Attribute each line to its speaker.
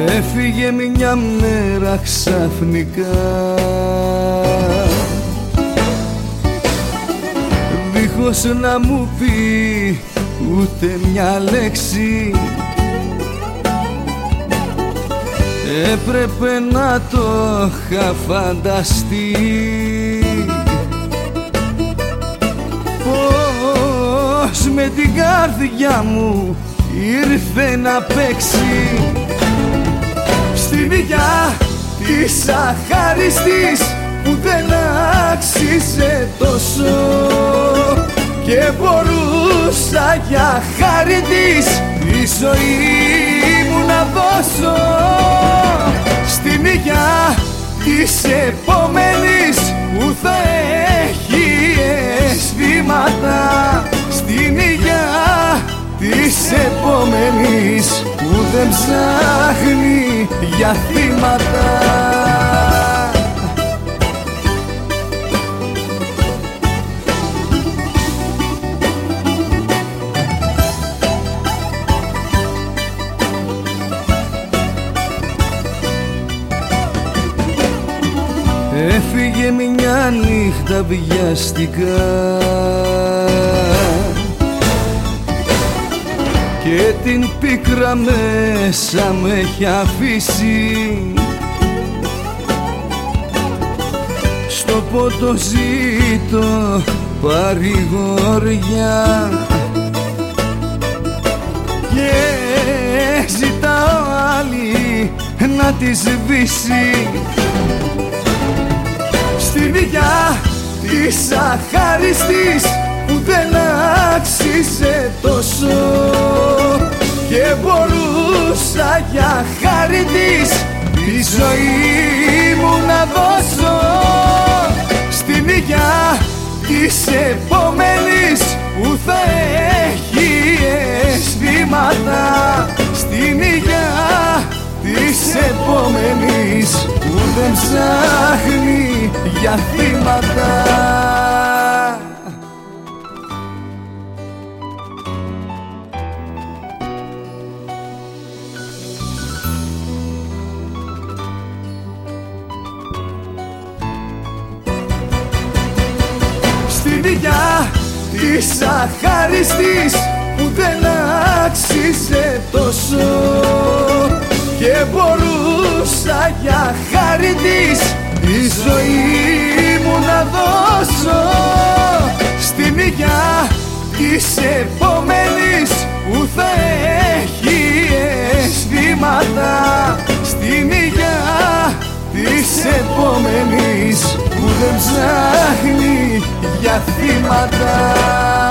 Speaker 1: Έφυγε μια μέρα ξαφνικά, δίχως να μου πει ούτε μια λέξη. Έπρεπε να το είχα φανταστεί, πως με την καρδιά μου ήρθε να παίξει. Στην υγειά της αχάριστης που δεν άξιζε τόσο, και μπορούσα για χάρη της τη ζωή μου να δώσω. Στην υγειά της επόμενης που θα έχει αισθήματα, στην υγειά της επόμενης που δεν ψάχνει για θύματα. Έφυγε μια νύχτα βιαστικά και την πίκρα μέσα με έχει αφήσει. Στο ποτό ζήτω παρηγοριά και ζητάω άλλη να τη σβήσει. Στην υγειά της αχάριστης που δεν άξιζε τόσο, και μπορούσα για χάρη της τη ζωή μου να δώσω. Στην υγειά της επόμενης που θα έχει αισθήματα, στην υγειά της επόμενης που δεν ψάχνει για θύματα. Στην υγειά της αχάριστης που δεν άξιζε τόσο, και μπορούσα για χάρη της τη ζωή μου να δώσω. Στην υγειά της επόμενης που θα έχει αισθήματα, στην υγειά της επόμενης που δεν ψάχνει για θύματα.